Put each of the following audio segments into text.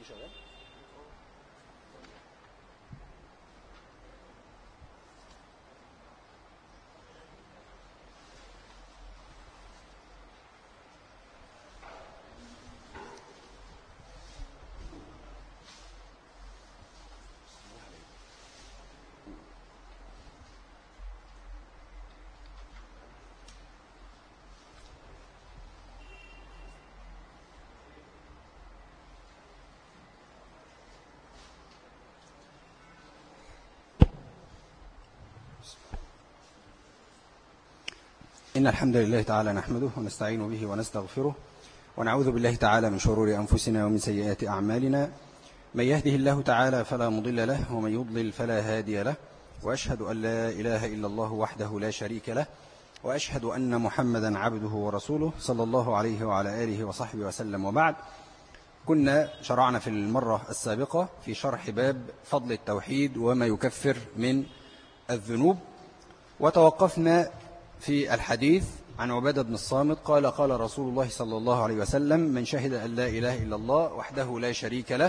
إن الحمد لله تعالى نحمده ونستعين به ونستغفره ونعوذ بالله تعالى من شرور أنفسنا ومن سيئات أعمالنا. من يهده الله تعالى فلا مضل له ومن يضلل فلا هادي له، وأشهد أن لا إله إلا الله وحده لا شريك له، وأشهد أن محمدا عبده ورسوله صلى الله عليه وعلى آله وصحبه وسلم. وبعد، كنا شرعنا في المرة السابقة في شرح باب فضل التوحيد وما يكفر من الذنوب، وتوقفنا في الحديث عن عبادة بن الصامت قال: قال رسول الله صلى الله عليه وسلم: من شهد أن لا إله إلا الله وحده لا شريك له،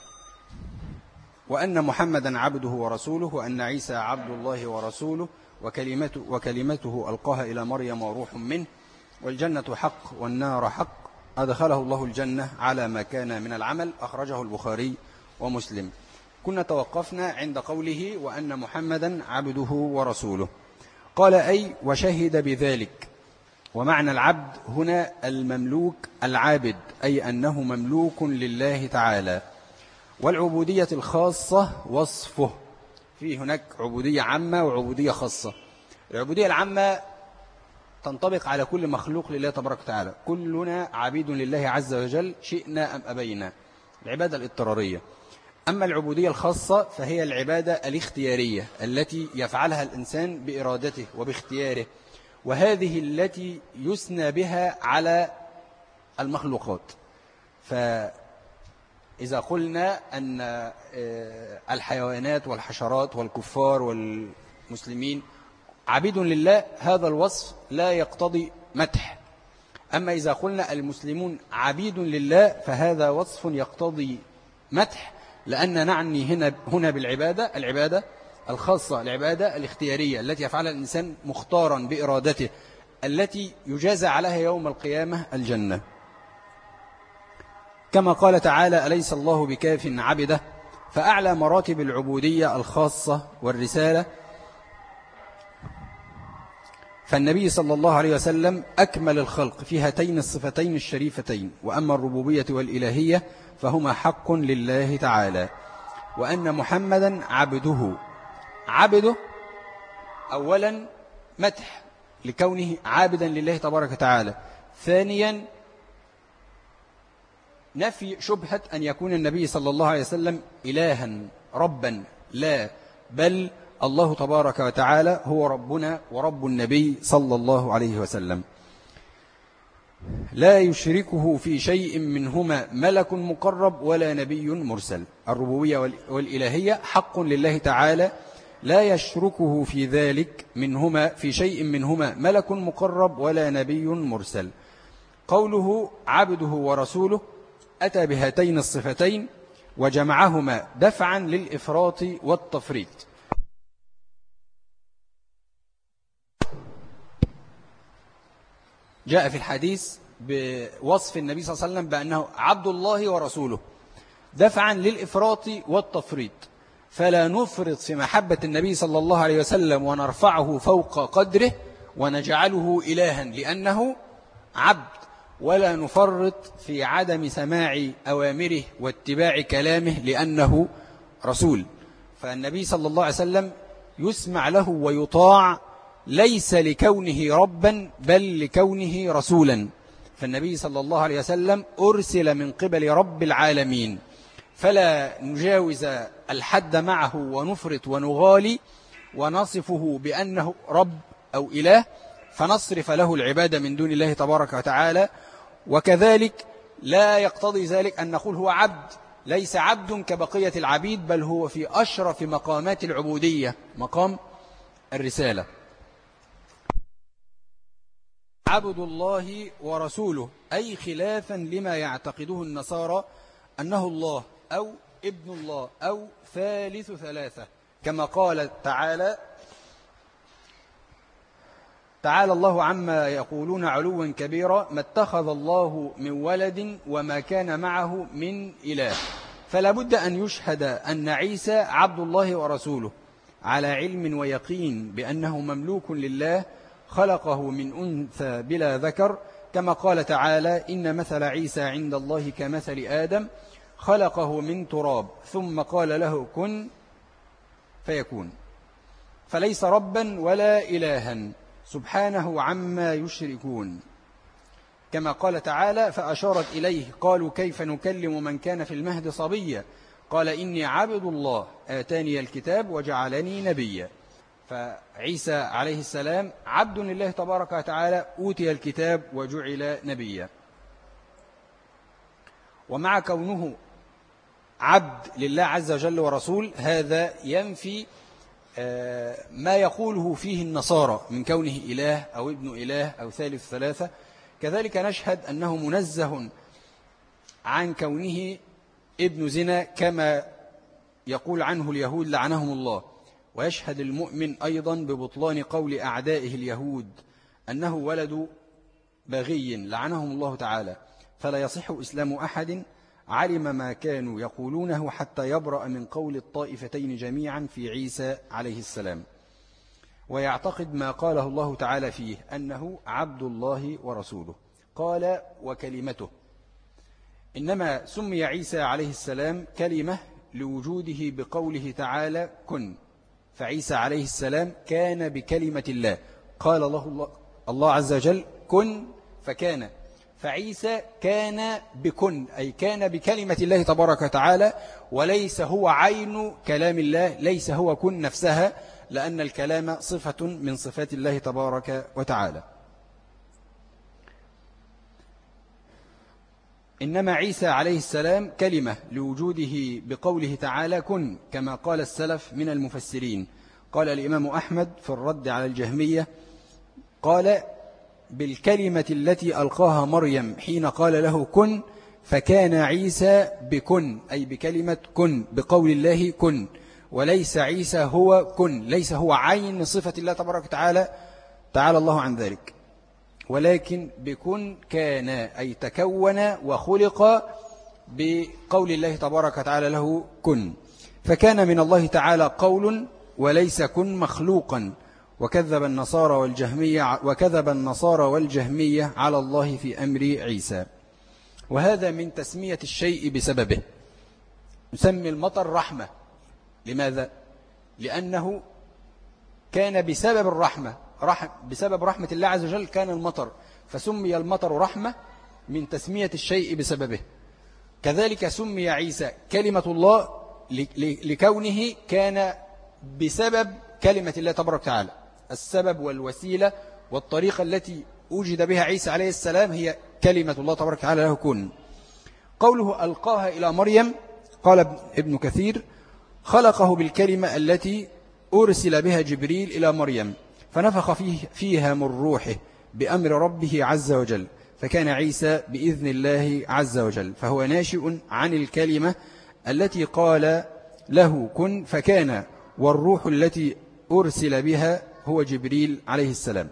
وأن محمدا عبده ورسوله، وأن عيسى عبد الله ورسوله وكلمته ألقاها إلى مريم وروح منه، والجنة حق والنار حق، أدخله الله الجنة على ما كان من العمل، أخرجه البخاري ومسلم. كنا توقفنا عند قوله: وأن محمدا عبده ورسوله. قال: أي وشهد بذلك. ومعنى العبد هنا المملوك العابد، أي أنه مملوك لله تعالى. والعبودية الخاصة وصفه، في هناك عبودية عامة وعبودية خاصة. العبودية العامة تنطبق على كل مخلوق لله تبارك وتعالى، كلنا عبيد لله عز وجل شئنا أم أبينا، العبادة الاضطرارية. أما العبودية الخاصة فهي العبادة الاختيارية التي يفعلها الإنسان بإرادته وباختياره، وهذه التي يثنى بها على المخلوقات. فإذا قلنا أن الحيوانات والحشرات والكفار والمسلمين عبيد لله، هذا الوصف لا يقتضي مدح. أما إذا قلنا المسلمون عبيد لله فهذا وصف يقتضي مدح، لأن نعني هنا بالعبادة العبادة الخاصة، العبادة الاختيارية التي يفعلها الإنسان مختارا بإرادته، التي يجازى عليها يوم القيامة الجنة. كما قال تعالى: أليس الله بكاف عبده. فأعلى مراتب العبودية الخاصة والرسالة، فالنبي صلى الله عليه وسلم أكمل الخلق في هاتين الصفتين الشريفتين. وأما الربوبية والإلهية فهما حق لله تعالى. وأن محمدا عبده أولا مدح لكونه عابدا لله تبارك وتعالى. ثانيا نفي شبهة أن يكون النبي صلى الله عليه وسلم إلها ربا، لا، بل الله تبارك وتعالى هو ربنا ورب النبي صلى الله عليه وسلم. لا يشركه في شيء منهما ملك مقرب ولا نبي مرسل. الربوبية والإلهية حق لله تعالى، لا يشركه في ذلك في شيء منهما ملك مقرب ولا نبي مرسل. قوله عبده ورسوله أتى بهاتين الصفتين وجمعهما دفعا للإفراط والتفريط. جاء في الحديث بوصف النبي صلى الله عليه وسلم بأنه عبد الله ورسوله دفعا للإفراط والتفريط، فلا نفرط في محبة النبي صلى الله عليه وسلم ونرفعه فوق قدره ونجعله إلها لأنه عبد، ولا نفرط في عدم سماع أوامره واتباع كلامه لأنه رسول. فالنبي صلى الله عليه وسلم يسمع له ويطاع ليس لكونه ربا بل لكونه رسولا. فالنبي صلى الله عليه وسلم أرسل من قبل رب العالمين، فلا نجاوز الحد معه ونفرط ونغالي ونصفه بأنه رب أو إله فنصرف له العبادة من دون الله تبارك وتعالى. وكذلك لا يقتضي ذلك أن نقول هو عبد، ليس عبد كبقية العبيد، بل هو في أشرف مقامات العبودية، مقام الرسالة. عبد الله ورسوله، أي خلافا لما يعتقده النصارى أنه الله أو ابن الله أو ثالث ثلاثة، كما قال تعالى الله عما يقولون علوا كبيرا، ما اتخذ الله من ولد وما كان معه من إله. فلا بد أن يشهد أن عيسى عبد الله ورسوله على علم ويقين بأنه مملوك لله، خلقه من أنثى بلا ذكر، كما قال تعالى إن مثل عيسى عند الله كمثل آدم خلقه من تراب ثم قال له كن فيكون، فليس ربا ولا إلها سبحانه عما يشركون. كما قال تعالى فأشارت إليه قالوا كيف نكلم من كان في المهد صبيا قال إني عبد الله آتاني الكتاب وجعلني نبيا. فعيسى عليه السلام عبد لله تبارك وتعالى، أوتي الكتاب وجعل نبيا. ومع كونه عبد لله عز وجل ورسول، هذا ينفي ما يقوله فيه النصارى من كونه إله أو ابن إله أو ثالث ثلاثة. كذلك نشهد أنه منزه عن كونه ابن زنا كما يقول عنه اليهود لعنهم الله. ويشهد المؤمن أيضا ببطلان قول أعدائه اليهود أنه ولد بغي لعنهم الله تعالى، فلا يصح إسلام أحد علم ما كانوا يقولونه حتى يبرأ من قول الطائفتين جميعا في عيسى عليه السلام، ويعتقد ما قاله الله تعالى فيه أنه عبد الله ورسوله. قال وكلمته، إنما سمي عيسى عليه السلام كلمة لوجوده بقوله تعالى كن، فعيسى عليه السلام كان بكلمة الله، قال الله عز وجل كن فكان، فعيسى كان بكن أي كان بكلمة الله تبارك وتعالى، وليس هو عين كلام الله، ليس هو كن نفسها، لأن الكلام صفة من صفات الله تبارك وتعالى. إنما عيسى عليه السلام كلمة لوجوده بقوله تعالى كن، كما قال السلف من المفسرين. قال الإمام أحمد في الرد على الجهمية قال بالكلمة التي ألقاها مريم حين قال له كن، فكان عيسى بكن أي بكلمة كن بقول الله كن، وليس عيسى هو كن، ليس هو عين صفة الله تبارك وتعالى، تعالى الله عن ذلك، ولكن بكن كان أي تكون وخلق بقول الله تبارك وتعالى له كن. فكان من الله تعالى قول وليس كن مخلوقا. وكذب النصارى والجهمية على الله في أمر عيسى. وهذا من تسمية الشيء بسببه. نسمي المطر رحمة. لماذا؟ لأنه كان بسبب الرحمة، بسبب رحمة الله عز وجل كان المطر، فسمي المطر رحمة من تسمية الشيء بسببه. كذلك سمي عيسى كلمة الله لكونه كان بسبب كلمة الله تبارك وتعالى. السبب والوسيلة والطريقة التي وجد بها عيسى عليه السلام هي كلمة الله تبارك وتعالى له كن. قوله ألقاها إلى مريم، قال ابن كثير خلقه بالكلمة التي أرسل بها جبريل إلى مريم، فنفخ فيها من روحه بأمر ربه عز وجل، فكان عيسى بإذن الله عز وجل، فهو ناشئ عن الكلمة التي قال له كن فكان، والروح التي أرسل بها هو جبريل عليه السلام.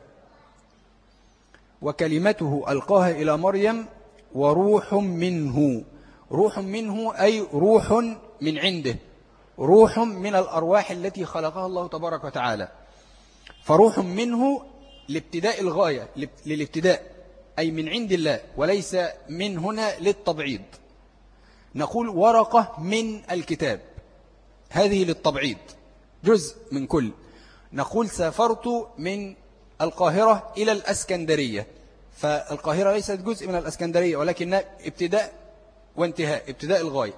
وكلمته ألقاها إلى مريم وروح منه، روح منه أي روح من عنده، روح من الأرواح التي خلقها الله تبارك وتعالى. فروح منه لابتداء الغاية، للابتداء أي من عند الله، وليس من هنا للتبعيض. نقول ورقة من الكتاب، هذه للتبعيض جزء من كل. نقول سافرت من القاهرة إلى الأسكندرية، فالقاهرة ليست جزء من الأسكندرية ولكنها ابتداء وانتهاء، ابتداء الغاية.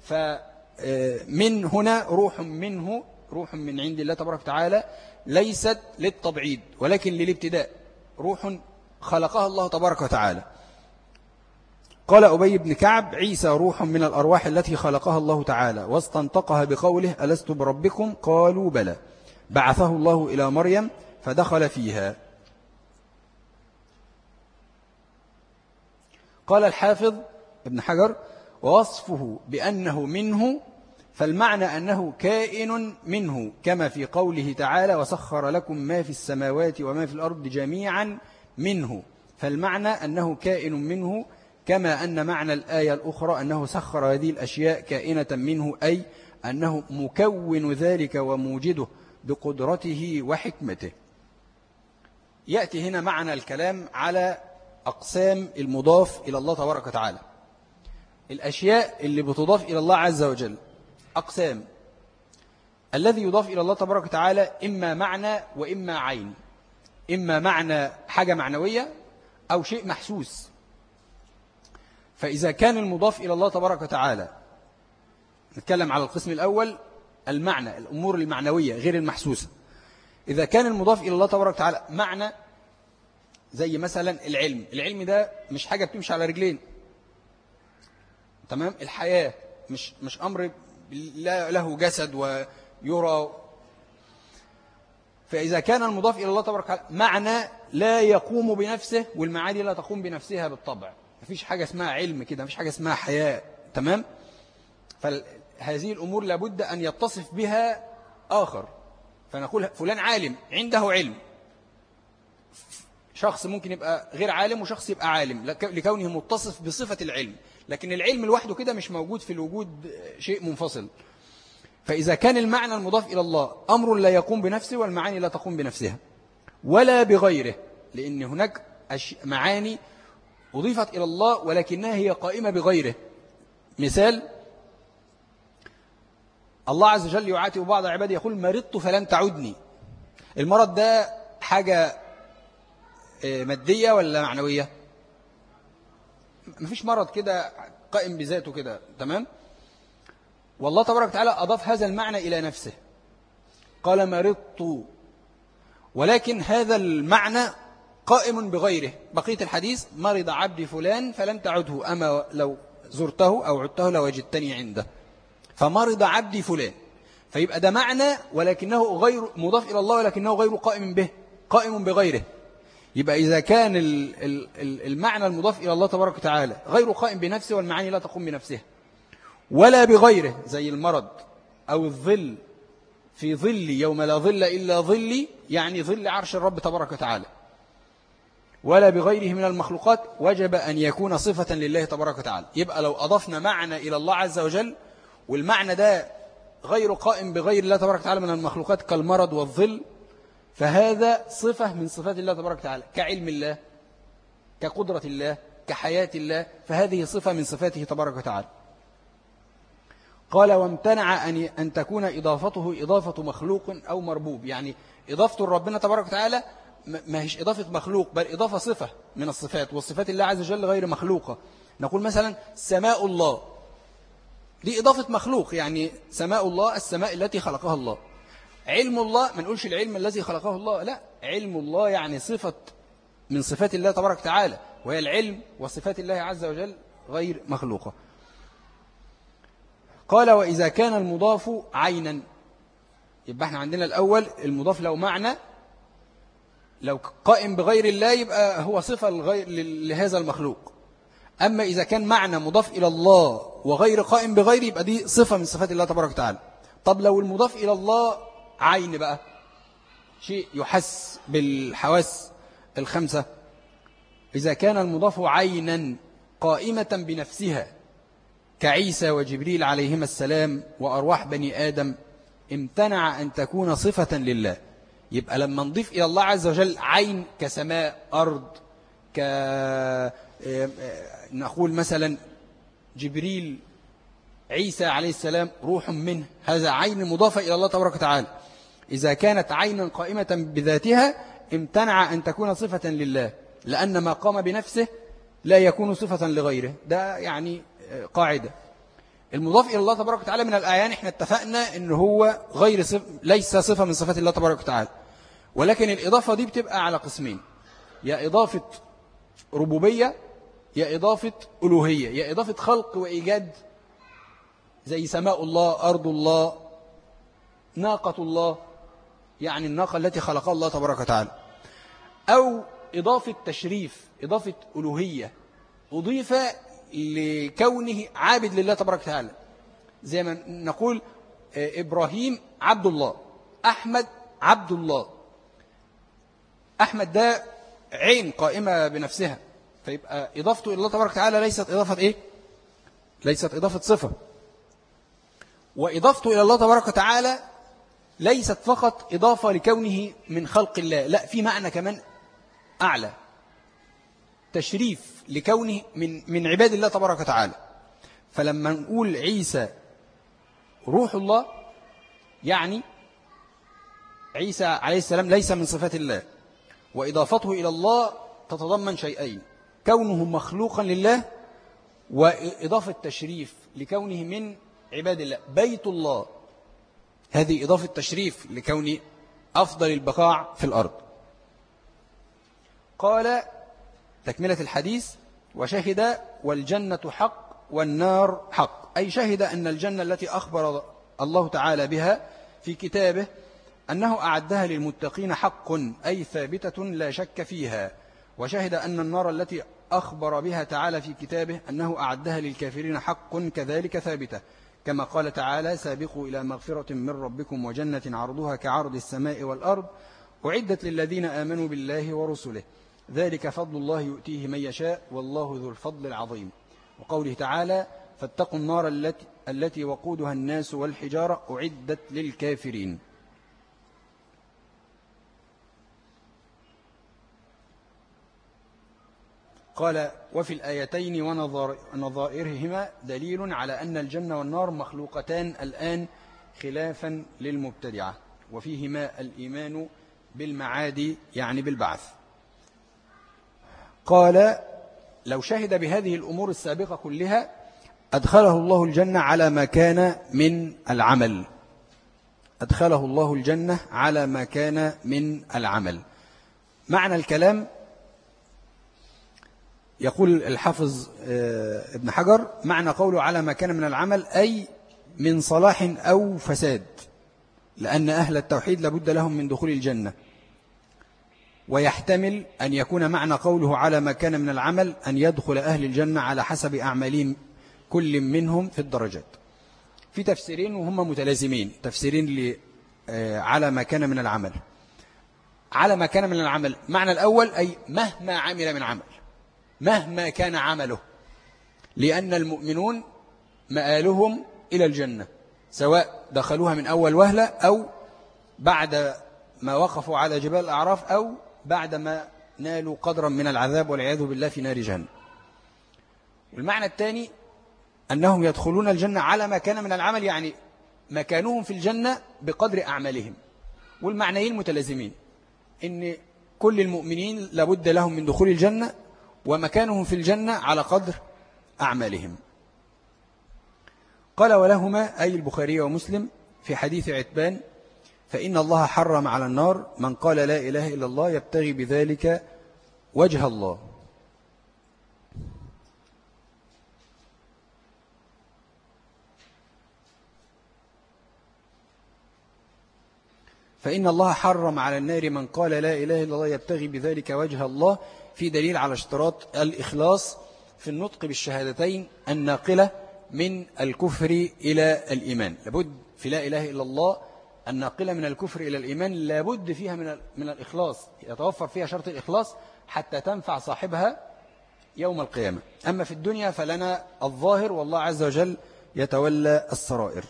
فمن هنا روح منه، روح من عند الله تبارك وتعالى، ليست للتبعيض ولكن للابتداء، روح خلقها الله تبارك وتعالى. قال أبي بن كعب عيسى روح من الأرواح التي خلقها الله تعالى، واستنطقها بقوله ألست بربكم قالوا بلى، بعثه الله إلى مريم فدخل فيها. قال الحافظ ابن حجر ووصفه بأنه منه، فالمعنى أنه كائن منه، كما في قوله تعالى وسخر لكم ما في السماوات وما في الأرض جميعا منه، فالمعنى أنه كائن منه، كما أن معنى الآية الأخرى أنه سخر هذه الأشياء كائنة منه، أي أنه مكون ذلك وموجده بقدرته وحكمته. يأتي هنا معنى الكلام على أقسام المضاف إلى الله تبارك وتعالى. الأشياء اللي بتضاف إلى الله عز وجل أقسام. الذي يضاف إلى الله تبارك وتعالى إما معنى وإما عين، إما معنى حاجة معنوية أو شيء محسوس. فإذا كان المضاف إلى الله تبارك وتعالى، نتكلم على القسم الأول المعنى، الأمور المعنوية غير المحسوسة. إذا كان المضاف إلى الله تبارك وتعالى معنى، زي مثلا العلم ده مش حاجة بتمشي على رجلين، تمام؟ الحياة مش أمر له جسد ويرى. فإذا كان المضاف إلى الله تبارك وتعالى معنى لا يقوم بنفسه، والمعاني لا تقوم بنفسها بالطبع، مفيش حاجة اسمها علم كده، مفيش حاجة اسمها حياة، تمام؟ فهذه الأمور لابد أن يتصف بها آخر، فنقول فلان عالم، عنده علم. شخص ممكن يبقى غير عالم وشخص يبقى عالم لكونه متصف بصفة العلم، لكن العلم لوحده كده مش موجود في الوجود، شيء منفصل. فإذا كان المعنى المضاف إلى الله أمر لا يقوم بنفسه، والمعاني لا تقوم بنفسها ولا بغيره، لأن هناك معاني أضيفت إلى الله ولكنها هي قائمة بغيره. مثال، الله عز وجل يعاتب بعض عباده يقول مرضت فلن تعودني. المرض ده حاجة مادية ولا معنوية؟ مفيش مرض كده قائم بذاته كده، تمام؟ والله تبارك وتعالى أضاف هذا المعنى إلى نفسه، قال مرضت، ولكن هذا المعنى قائم بغيره. بقية الحديث مرض عبدي فلان فلن تعده، أما لو زرته أو عدته لوجدتني عنده. فمرض عبدي فلان، فيبقى ده معنى ولكنه غير مضاف إلى الله، ولكنه غير قائم به، قائم بغيره. يبقى إذا كان المعنى المضاف إلى الله تبارك وتعالى غير قائم بنفسه، والمعاني لا تقوم بنفسها ولا بغيره، زي المرض أو الظل، في ظل يوم لا ظل إلا ظلي، يعني ظل عرش الرب تبارك وتعالى، ولا بغيره من المخلوقات، وجب أن يكون صفة لله تبارك وتعالى. يبقى لو أضفنا معنى إلى الله عز وجل والمعنى ده غير قائم بغير الله تبارك وتعالى من المخلوقات كالمرض والظل، فهذا صفة من صفات الله تبارك وتعالى، كعلم الله، كقدرة الله، كحياة الله، فهذه صفة من صفاته تبارك وتعالى. قال وامتنع أن تكون إضافته إضافة مخلوق أو مربوب، يعني إضافة ربنا تبارك وتعالى ما هيش إضافة مخلوق، بل إضافة صفة من الصفات، والصفات الله عز وجل غير مخلوقة. نقول مثلا سماء الله، دي إضافة مخلوق، يعني سماء الله السماء التي خلقها الله. علم الله ما نقولش العلم الذي خلقه الله، لا، علم الله يعني صفة من صفات الله تبارك وتعالى، وهي العلم، وصفات الله عز وجل غير مخلوقة. قال وإذا كان المضاف عينا، يبقى احنا عندنا الأول المضاف لو معنى، لو قائم بغير الله يبقى هو صفة لهذا المخلوق. أما إذا كان معنى مضاف إلى الله وغير قائم بغير، يبقى دي صفة من صفات الله تبارك وتعالى. طب لو المضاف إلى الله عين بقى، شيء يحس بالحواس الخمسة، إذا كان المضاف عينا قائمة بنفسها كعيسى وجبريل عليهما السلام وأرواح بني آدم، امتنع أن تكون صفة لله. يبقى لما نضيف إلى الله عز وجل عين كسماء، أرض، نقول مثلا جبريل، عيسى عليه السلام روح منه، هذا عين مضافة إلى الله تبارك وتعالى. إذا كانت عينا قائمة بذاتها امتنع أن تكون صفة لله، لأن ما قام بنفسه لا يكون صفة لغيره. ده يعني قاعدة. المضاف إلى الله تبارك وتعالى من الأعيان احنا اتفقنا إن هو ليس صفة من صفات الله تبارك وتعالى، ولكن الإضافة دي بتبقى على قسمين: يا إضافة ربوبية، يا إضافة ألوهية، يا إضافة خلق وإيجاد، زي سماء الله، أرض الله، ناقة الله، يعني الناقة التي خلقها الله تبارك وتعالى، أو إضافة تشريف، إضافة ألوهية، أضيف لكونه عابد لله تبارك وتعالى، زي ما نقول إبراهيم عبد الله، أحمد عبد الله. أحمد ده عين قائمة بنفسها، فيبقى إضافته إلى الله تبارك وتعالى ليست إضافة إيه؟ ليست إضافة صفة. وإضافته إلى الله تبارك وتعالى ليست فقط إضافة لكونه من خلق الله، لا، في معنى كمان أعلى، تشريف لكونه من عباد الله تبارك وتعالى. فلما نقول عيسى روح الله، يعني عيسى عليه السلام ليس من صفات الله، وإضافته إلى الله تتضمن شيئين: كونه مخلوقا لله، وإضافة تشريف لكونه من عباد الله. بيت الله، هذه إضافة تشريف لكونه أفضل البقاع في الأرض. قال تكملة الحديث: وشهد والجنة حق والنار حق، أي شهد أن الجنة التي أخبر الله تعالى بها في كتابه أنه أعدها للمتقين حق، أي ثابتة لا شك فيها. وشهد أن النار التي أخبر بها تعالى في كتابه أنه أعدها للكافرين حق، كذلك ثابتة، كما قال تعالى: سابقوا إلى مغفرة من ربكم وجنة عرضها كعرض السماء والأرض أعدت للذين آمنوا بالله ورسله، ذلك فضل الله يؤتيه من يشاء والله ذو الفضل العظيم. وقوله تعالى: فاتقوا النار التي وقودها الناس والحجارة أعدت للكافرين. قال: وفي الآيتين ونظائرهما دليل على أن الجنة والنار مخلوقتان الآن خلافا للمبتدعة، وفيهما الإيمان بالمعاد يعني بالبعث. قال: لو شهد بهذه الأمور السابقة كلها أدخله الله الجنة على ما كان من العمل، أدخله الله الجنة على ما كان من العمل. معنى الكلام، يقول الحافظ ابن حجر: معنى قوله على ما كان من العمل أي من صلاح أو فساد، لأن أهل التوحيد لابد لهم من دخول الجنة. ويحتمل أن يكون معنى قوله على ما كان من العمل أن يدخل أهل الجنة على حسب أعمالهم كل منهم في الدرجات. في تفسيرين وهم متلازمين، تفسيرين على ما كان من العمل. على ما كان من العمل معنى الأول أي مهما عمل من عمل، مهما كان عمله، لأن المؤمنون مآلهم إلى الجنة، سواء دخلوها من أول وهلة أو بعد ما وقفوا على جبال الأعراف أو بعد ما نالوا قدرا من العذاب والعياذ بالله في نار جهنم. والمعنى الثاني أنهم يدخلون الجنة على ما كان من العمل، يعني مكانهم في الجنة بقدر أعمالهم. والمعنيين متلازمين، إن كل المؤمنين لابد لهم من دخول الجنة، ومكانهم في الجنة على قدر أعمالهم. قال: ولهما أي البخاري ومسلم في حديث عتبان: فإن الله حرم على النار من قال لا إله إلا الله يبتغي بذلك وجه الله. فإن الله حرم على النار من قال لا إله إلا الله يبتغي بذلك وجه الله، في دليل على اشتراط الإخلاص في النطق بالشهادتين الناقلة من الكفر إلى الإيمان. لابد في لا إله إلا الله الناقلة من الكفر إلى الإيمان لابد فيها من الإخلاص، يتوفر فيها شرط الإخلاص حتى تنفع صاحبها يوم القيامة. أما في الدنيا فلنا الظاهر، والله عز وجل يتولى السرائر.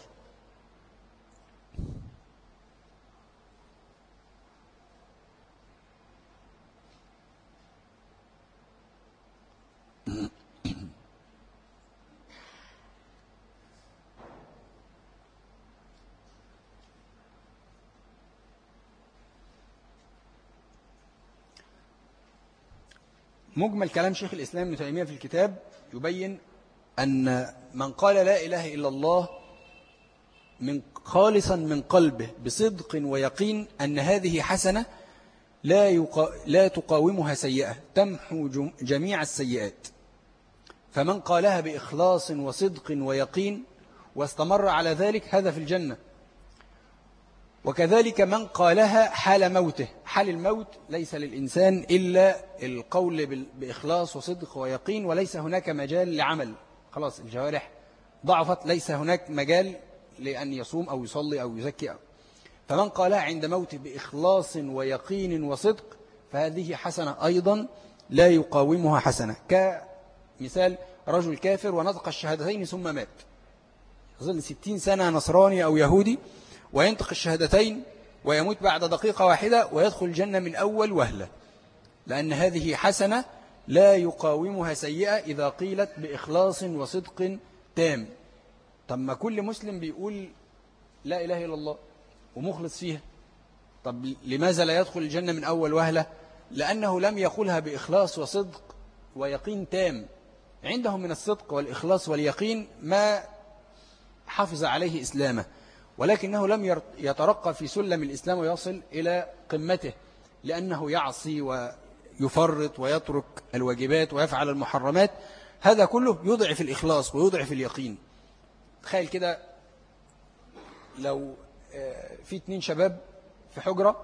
مجمل كلام شيخ الإسلام ابن تيمية في الكتاب يبين أن من قال لا إله إلا الله خالصا من قلبه بصدق ويقين أن هذه حسنة لا تقاومها سيئة، تمحو جميع السيئات. فمن قالها بإخلاص وصدق ويقين واستمر على ذلك هذا في الجنة. وكذلك من قالها حال موته. حال الموت ليس للإنسان إلا القول بإخلاص وصدق ويقين، وليس هناك مجال لعمل، خلاص الجوارح ضعفت، ليس هناك مجال لأن يصوم أو يصلي أو يزكي. فمن قالها عند موته بإخلاص ويقين وصدق فهذه حسنة أيضا لا يقاومها حسنة. كمثال رجل كافر ونطق الشهادتين ثم مات، يظل 60 سنة نصراني أو يهودي وينطق الشهادتين ويموت بعد دقيقة واحدة ويدخل الجنة من أول وهلة، لأن هذه حسنة لا يقاومها سيئة إذا قيلت بإخلاص وصدق تام. طب ما كل مسلم بيقول لا إله إلا الله ومخلص فيها، طب لماذا لا يدخل الجنة من أول وهلة؟ لأنه لم يقولها بإخلاص وصدق ويقين تام. عندهم من الصدق والإخلاص واليقين ما حافظ عليه إسلامه، ولكنه لم يترقى في سلم الإسلام ويصل إلى قمته، لأنه يعصي ويفرط ويترك الواجبات ويفعل المحرمات. هذا كله يضعف الإخلاص ويضعف اليقين. تخيل كده لو في 2 شباب في حجرة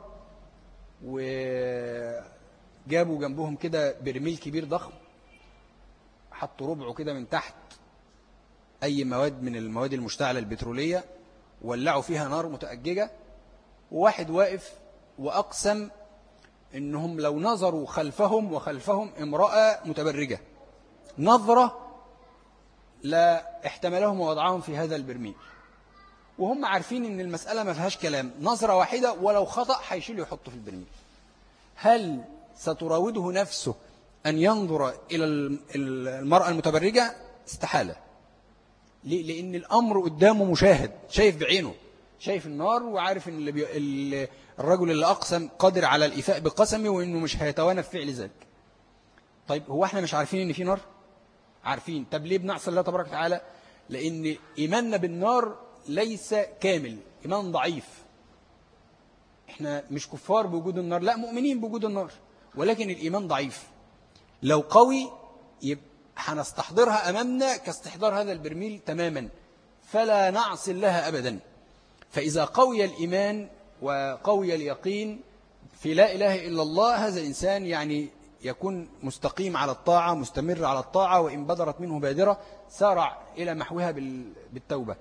وجابوا جنبهم كده برميل كبير ضخم، حطوا ربعه كده من تحت أي مواد من المواد المشتعلة البترولية، ولعوا فيها نار متأججة، وواحد واقف وأقسم إنهم لو نظروا خلفهم وخلفهم امرأة متبرجة نظرة لا احتملهم ووضعهم في هذا البرميل، وهم عارفين إن المسألة ما فيهاش كلام، نظرة واحدة ولو خطأ هيشيل يحطه في البرميل. هل ستراوده نفسه أن ينظر إلى المرأة المتبرجة؟ استحالة. لأن الأمر قدامه مشاهد، شايف بعينه، شايف النار وعارف إن الرجل اللي أقسم قادر على الإيفاء بقسمه وإنه مش هيتوانى في فعل ذلك. طيب هو احنا مش عارفين إن في نار؟ عارفين. طب ليه بنعصي الله تبارك وتعالى؟ لأن إيماننا بالنار ليس كامل، إيمان ضعيف. احنا مش كفار بوجود النار، لا مؤمنين بوجود النار، ولكن الإيمان ضعيف. لو قوي يبقى هنستحضرها أمامنا كاستحضار هذا البرميل تماما، فلا نعصي الله أبدا. فإذا قوي الإيمان وقوي اليقين في لا إله إلا الله، هذا الإنسان يعني يكون مستقيم على الطاعة، مستمر على الطاعة، وإن بدرت منه بادرة سارع إلى محوها بالتوبة.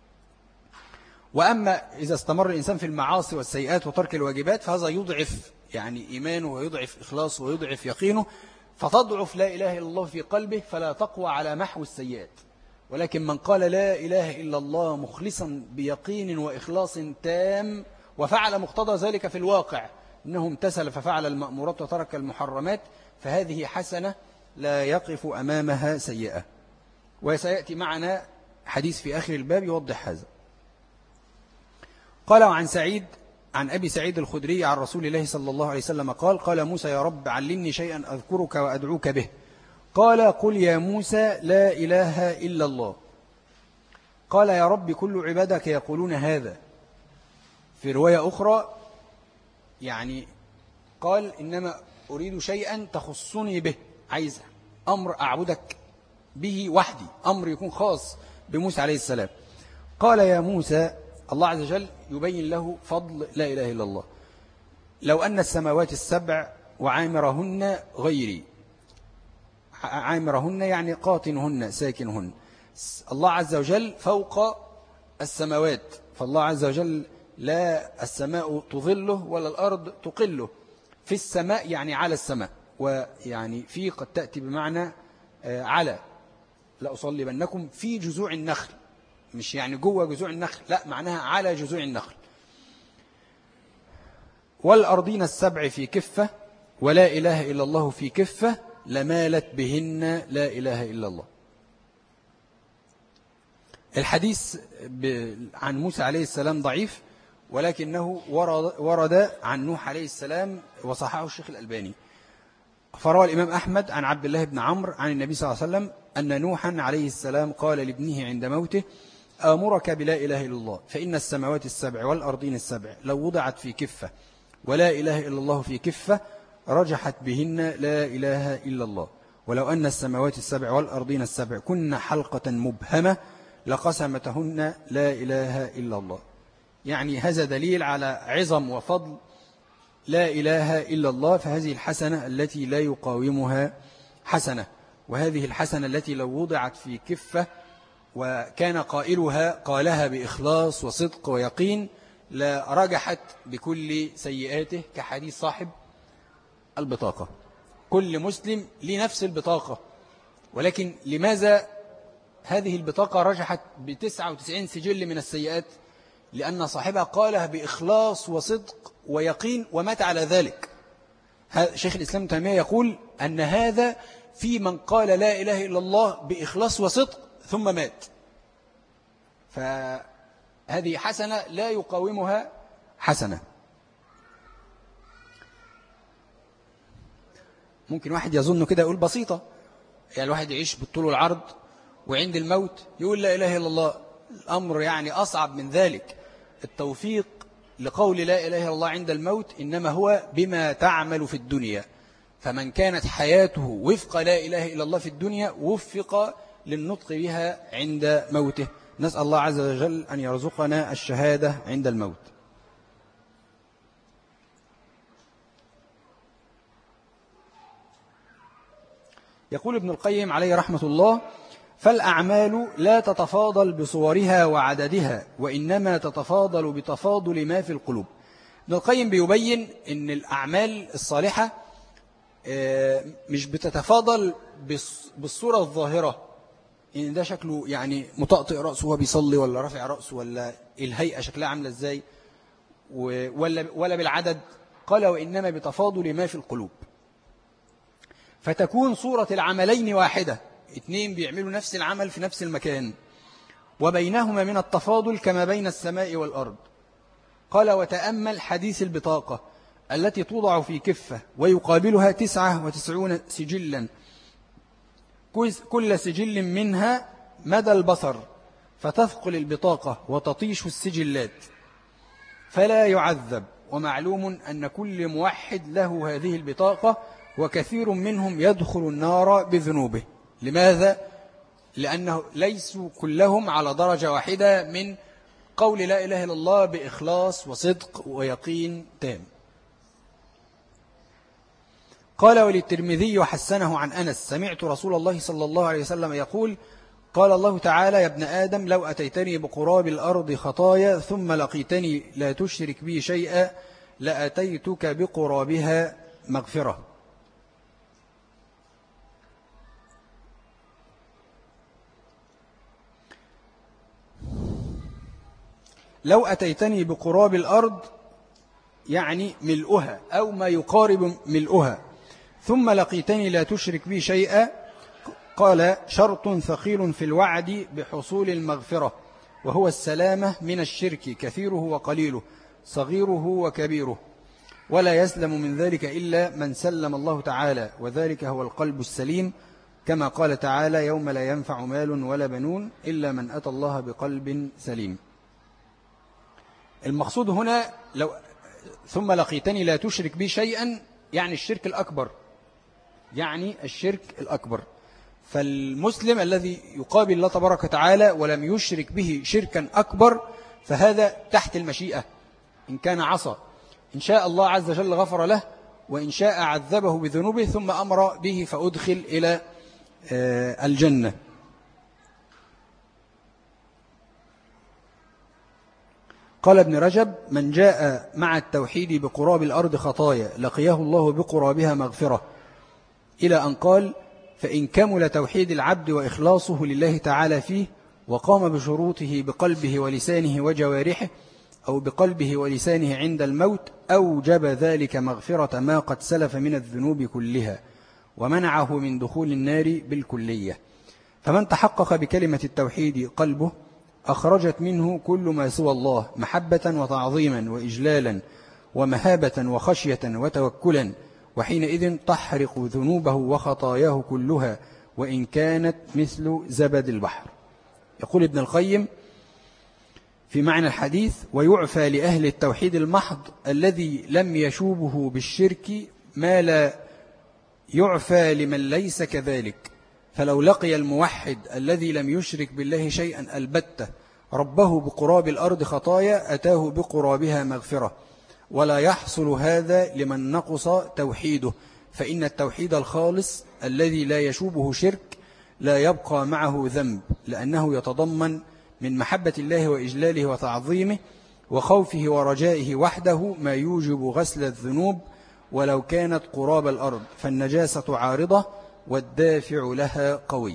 وأما إذا استمر الإنسان في المعاصي والسيئات وترك الواجبات فهذا يضعف يعني إيمانه ويضعف إخلاصه ويضعف يقينه، فتضعف لا إله إلا الله في قلبه فلا تقوى على محو السيئات. ولكن من قال لا إله إلا الله مخلصا بيقين وإخلاص تام وفعل مقتضى ذلك في الواقع، إنه امتثل ففعل المأمورات وترك المحرمات، فهذه حسنة لا يقف أمامها سيئة. وسيأتي معنا حديث في آخر الباب يوضح هذا. قال عن سعيد عن أبي سعيد الخدري عن رسول الله صلى الله عليه وسلم قال: قال موسى يا رب علمني شيئا أذكرك وأدعوك به. قال: قل يا موسى لا إله إلا الله. قال: يا رب كل عبادك يقولون هذا. في رواية أخرى يعني قال: إنما أريد شيئا تخصني به، عايز أمر أعبدك به وحدي، أمر يكون خاص بموسى عليه السلام. قال: يا موسى، الله عز وجل يبين له فضل لا إله إلا الله: لو أن السماوات السبع وعامرهن غيري، عامرهن يعني قاطنهن ساكنهن، الله عز وجل فوق السماوات، فالله عز وجل لا السماء تظله ولا الأرض تقله، في السماء يعني على السماء، ويعني في قد تأتي بمعنى على، لا أصلبنكم في جذوع النخل، مش يعني جوه جذوع النخل، لا معناها على جذوع النخل. والأرضين السبع في كفة ولا إله إلا الله في كفة لمالت بهن لا إله إلا الله. الحديث عن موسى عليه السلام ضعيف، ولكنه ورد عن نوح عليه السلام وصححه الشيخ الألباني. فروى الإمام أحمد عن عبد الله بن عمرو عن النبي صلى الله عليه وسلم أن نوحا عليه السلام قال لابنه عند موته: آمرك بلا إله إلا الله، فإن السماوات السبع والأرضين السبع لو وضعت في كفة ولا إله إلا الله في كفة رجحت بهن لا إله إلا الله، ولو أن السماوات السبع والأرضين السبع كن حلقة مبهمة لقسمتهن لا إله إلا الله. يعني هذا دليل على عظم وفضل لا إله إلا الله. فهذه الحسنة التي لا يقاومها حسنة، وهذه الحسنة التي لو وضعت في كفة وكان قالها بإخلاص وصدق ويقين لرجحت بكل سيئاته، كحديث صاحب البطاقة. كل مسلم لنفس البطاقة، ولكن لماذا هذه البطاقة رجحت ب99 سجل من السيئات؟ لأن صاحبها قالها بإخلاص وصدق ويقين ومات على ذلك. شيخ الإسلام ابن تيمية يقول أن هذا في من قال لا إله إلا الله بإخلاص وصدق ثم مات، فهذه حسنة لا يقاومها حسنة. ممكن واحد يظن كده يقول بسيطة، يعني الواحد يعيش بالطول والعرض وعند الموت يقول لا إله إلا الله. الأمر يعني أصعب من ذلك. التوفيق لقول لا إله إلا الله عند الموت إنما هو بما تعمل في الدنيا. فمن كانت حياته وفق لا إله إلا الله في الدنيا وفق للنطق بها عند موته. نسأل الله عز وجل أن يرزقنا الشهادة عند الموت. يقول ابن القيم عليه رحمة الله: فالأعمال لا تتفاضل بصورها وعددها، وإنما تتفاضل بتفاضل ما في القلوب. ابن القيم بيبين أن الأعمال الصالحة مش بتتفاضل بالصورة الظاهرة، إن ده شكله يعني مطأطئ رأسه وهو بيصلي، ولا رافع رأسه، ولا الهيئة شكلها عاملة إزاي، ولا بالعدد. قال: وإنما بتفاضل ما في القلوب. فتكون صورة العملين واحدة، اثنين بيعملوا نفس العمل في نفس المكان، وبينهما من التفاضل كما بين السماء والأرض. قال: وتأمل حديث البطاقة التي توضع في كفة ويقابلها 99 سجلا، كل سجل منها مدى البصر، فتثقل البطاقة وتطيش السجلات فلا يعذب. ومعلوم أن كل موحد له هذه البطاقة، وكثير منهم يدخل النار بذنوبه. لماذا؟ لأنه ليسوا كلهم على درجة واحدة من قول لا إله إلا الله بإخلاص وصدق ويقين تام. قال: وللترمذي وحسنه عن أنس: سمعت رسول الله صلى الله عليه وسلم يقول: قال الله تعالى: يا ابن آدم لو أتيتني بقراب الأرض خطايا ثم لقيتني لا تشرك بي شيئا لأتيتك بقرابها مغفرة. لو أتيتني بقراب الأرض يعني ملؤها أو ما يقارب ملؤها، ثم لقيتني لا تشرك بي شيئا. قال: شرط ثقيل في الوعد بحصول المغفرة، وهو السلامة من الشرك، كثيره وقليله، صغيره وكبيره، ولا يسلم من ذلك إلا من سلم الله تعالى، وذلك هو القلب السليم، كما قال تعالى: يوم لا ينفع مال ولا بنون إلا من أتى الله بقلب سليم. المقصود هنا ثم لقيتني لا تشرك بي شيئا يعني الشرك الأكبر. فالمسلم الذي يقابل الله تبارك وتعالى ولم يشرك به شركا أكبر فهذا تحت المشيئة. إن كان عصى إن شاء الله عز وجل غفر له، وإن شاء عذبه بذنوبه ثم أمر به فأدخل إلى الجنة. قال ابن رجب: من جاء مع التوحيد بقراب الأرض خطايا لقيه الله بقرابها مغفرة، إلى أن قال: فإن كمل توحيد العبد وإخلاصه لله تعالى فيه، وقام بشروطه بقلبه ولسانه وجوارحه، أو بقلبه ولسانه عند الموت، أوجب ذلك مغفرة ما قد سلف من الذنوب كلها، ومنعه من دخول النار بالكلية. فمن تحقق بكلمة التوحيد قلبه أخرجت منه كل ما سوى الله محبة وتعظيما وإجلالا ومهابة وخشية وتوكلا، وحينئذ تحرق ذنوبه وخطاياه كلها وإن كانت مثل زبد البحر. يقول ابن القيم في معنى الحديث: ويعفى لأهل التوحيد المحض الذي لم يشوبه بالشرك ما لا يعفى لمن ليس كذلك. فلو لقي الموحد الذي لم يشرك بالله شيئا البتة ربه بقراب الأرض خطايا أتاه بقرابها مغفرة، ولا يحصل هذا لمن نقص توحيده، فإن التوحيد الخالص الذي لا يشوبه شرك لا يبقى معه ذنب، لأنه يتضمن من محبة الله وإجلاله وتعظيمه وخوفه ورجائه وحده ما يوجب غسل الذنوب ولو كانت قراب الأرض، فالنجاسة عارضة والدافع لها قوي.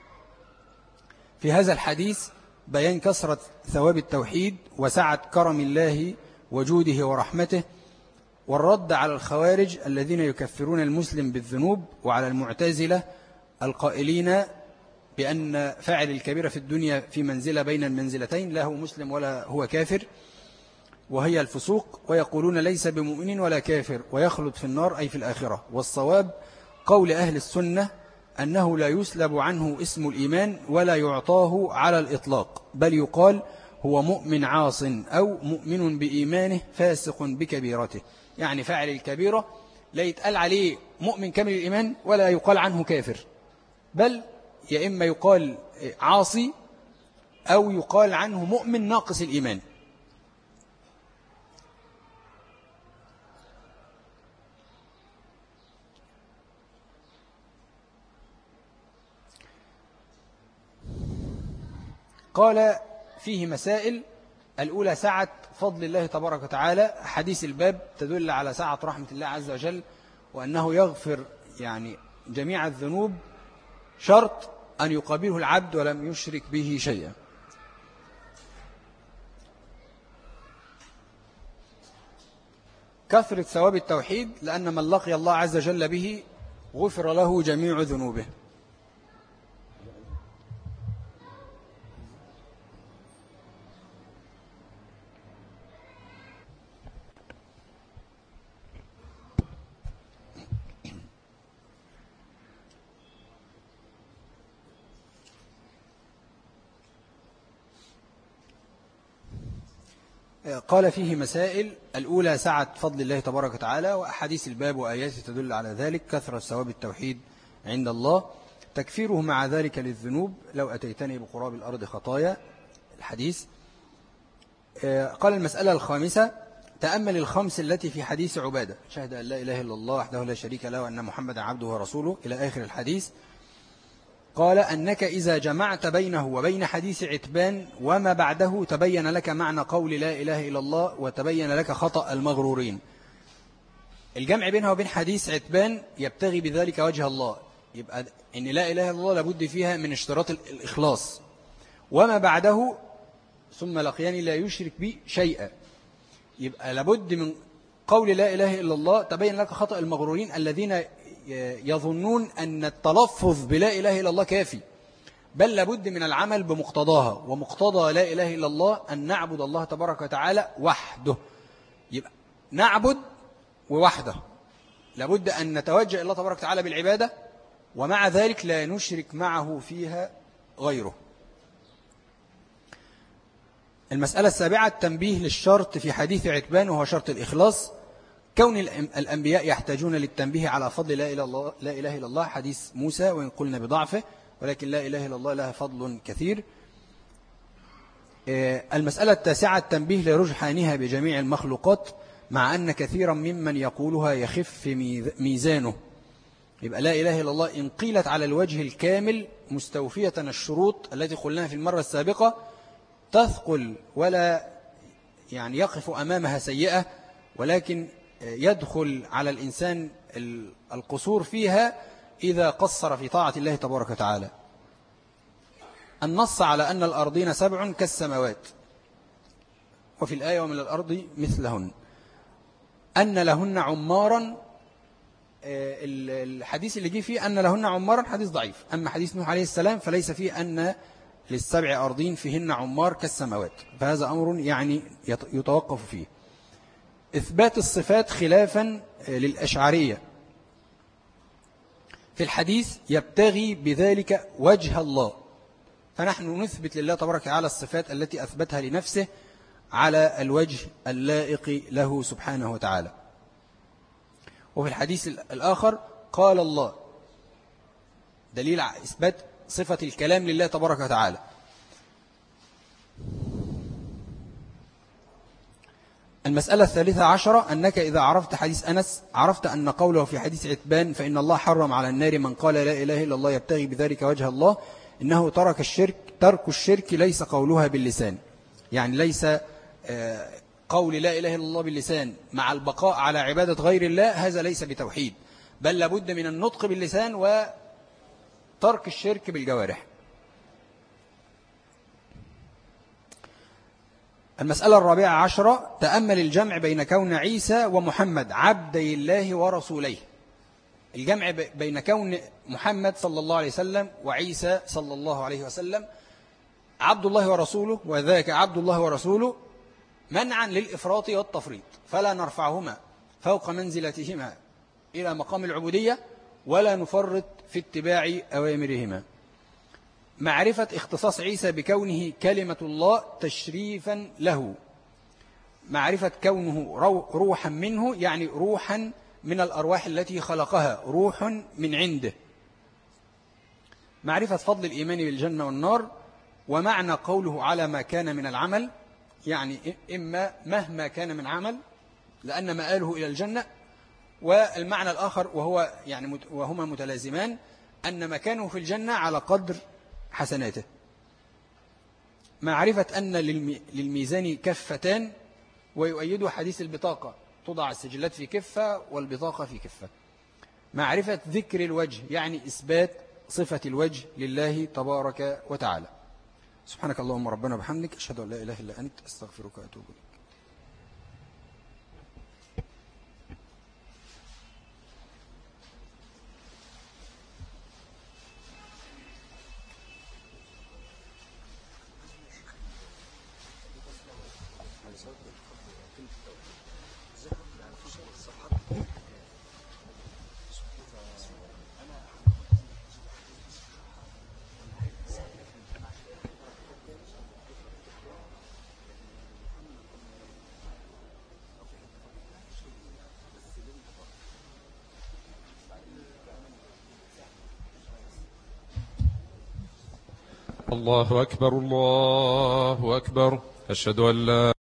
في هذا الحديث بيان كثرة ثواب التوحيد وسعة كرم الله وجوده ورحمته، والرد على الخوارج الذين يكفرون المسلم بالذنوب، وعلى المعتزلة القائلين بأن فاعل الكبيرة في الدنيا في منزلة بين المنزلتين، لا هو مسلم ولا هو كافر، وهي الفسوق، ويقولون ليس بمؤمن ولا كافر ويخلد في النار أي في الآخرة. والصواب قول أهل السنة أنه لا يسلب عنه اسم الإيمان ولا يعطاه على الإطلاق، بل يقال هو مؤمن عاص أو مؤمن بإيمانه فاسق بكبيرته. يعني فاعل الكبيرة لا يتقال عليه مؤمن كامل الإيمان ولا يقال عنه كافر، بل يا إما يقال عاصي أو يقال عنه مؤمن ناقص الإيمان. قال فيه مسائل: الأولى سعة فضل الله تبارك وتعالى، حديث الباب تدل على سعة رحمة الله عز وجل، وأنه يغفر يعني جميع الذنوب، شرط أن يقابله العبد ولم يشرك به شيئا. كثرة ثواب التوحيد، لأن من لقي الله عز وجل به غفر له جميع ذنوبه. قال فيه مسائل: الأولى سعة فضل الله تبارك وتعالى، وأحاديث الباب وآياته تدل على ذلك، كثرة ثواب التوحيد عند الله، تكفيره مع ذلك للذنوب لو أتيتني بقراب الأرض خطايا، الحديث. قال المسألة الخامسة: تأمل الخمس التي في حديث عبادة، شهد أن لا إله إلا الله وحده لا شريك له وأن محمد عبده ورسوله إلى آخر الحديث. قال: أنك إذا جمعت بينه وبين حديث عتبان وما بعده تبين لك معنى قول لا إله إلا الله وتبين لك خطأ المغرورين. الجمع بينها وبين حديث عتبان يبتغي بذلك وجه الله، يبقى إن لا إله إلا الله لابد فيها من اشتراط الإخلاص. وما بعده ثم لقياني لا يشرك بي شيئا، يبقى لابد من قول لا إله إلا الله تبين لك خطأ المغرورين الذين يظنون أن التلفظ بلا إله إلا الله كافي، بل لابد من العمل بمقتضاها، ومقتضى لا إله إلا الله أن نعبد الله تبارك وتعالى وحده. يبقى نعبد ووحده، لابد أن نتوجه إلى الله تبارك وتعالى بالعبادة، ومع ذلك لا نشرك معه فيها غيره. المسألة السابعة: التنبيه للشرط في حديث عتبان، وهو شرط الإخلاص. كون الأنبياء يحتاجون للتنبيه على فضل لا إله إلا الله، حديث موسى وإن قلنا بضعفه، ولكن لا إله إلا الله لها فضل كثير. المسألة التاسعة: التنبيه لرجحانها بجميع المخلوقات، مع أن كثيرا ممن يقولها يخف ميزانه. يبقى لا إله إلا الله إن قيلت على الوجه الكامل مستوفية الشروط التي قلناها في المرة السابقة تثقل ولا يعني يقف أمامها سيئة، ولكن يدخل على الإنسان القصور فيها إذا قصر في طاعة الله تبارك وتعالى. النص على أن الأرضين 7 كالسماوات، وفي الآية ومن الأرض مثلهن، أن لهن عمارا. الحديث اللي جه فيه أن لهن عمارا حديث ضعيف، أما حديث نوح عليه السلام فليس فيه أن لل7 أرضين فيهن عمار كالسماوات، فهذا أمر يعني يتوقف فيه. إثبات الصفات خلافا للأشعرية، في الحديث يبتغي بذلك وجه الله، فنحن نثبت لله تبارك وتعالى الصفات التي أثبتها لنفسه على الوجه اللائق له سبحانه وتعالى. وفي الحديث الآخر قال الله، دليل على إثبات صفة الكلام لله تبارك وتعالى. المسألة 13 أنك إذا عرفت حديث أنس عرفت أن قوله في حديث عتبان فإن الله حرم على النار من قال لا إله إلا الله يبتغي بذلك وجه الله إنه ترك الشرك ليس قولها باللسان، يعني ليس قول لا إله إلا الله باللسان مع البقاء على عبادة غير الله، هذا ليس بتوحيد، بل لابد من النطق باللسان وترك الشرك بالجوارح. المسألة 14 تأمل الجمع بين كون عيسى ومحمد عبدي الله ورسوليه. الجمع بين كون محمد صلى الله عليه وسلم وعيسى صلى الله عليه وسلم عبد الله ورسوله، وذاك عبد الله ورسوله منعا للإفراط والتفريط، فلا نرفعهما فوق منزلتهما إلى مقام العبودية ولا نفرط في اتباع أوامرهما. معرفة اختصاص عيسى بكونه كلمة الله تشريفا له، معرفة كونه روحا منه، يعني روحا من الأرواح التي خلقها، روح من عنده. معرفة فضل الإيمان بالجنة والنار، ومعنى قوله على ما كان من العمل، يعني إما مهما كان من عمل لأن مآله إلى الجنة، والمعنى الآخر وهما متلازمان أن مكانه في الجنة على قدر حسناته. معرفة أن للميزان كفتان، ويؤيد حديث البطاقة توضع السجلات في كفة والبطاقة في كفة. معرفة ذكر الوجه، يعني إثبات صفة الوجه لله تبارك وتعالى. سبحانك اللهم ربنا وبحمدك، أشهد أن لا إله إلا أنت، أستغفرك وأتوب إليك. الله أكبر الله أكبر، أشهد أن لا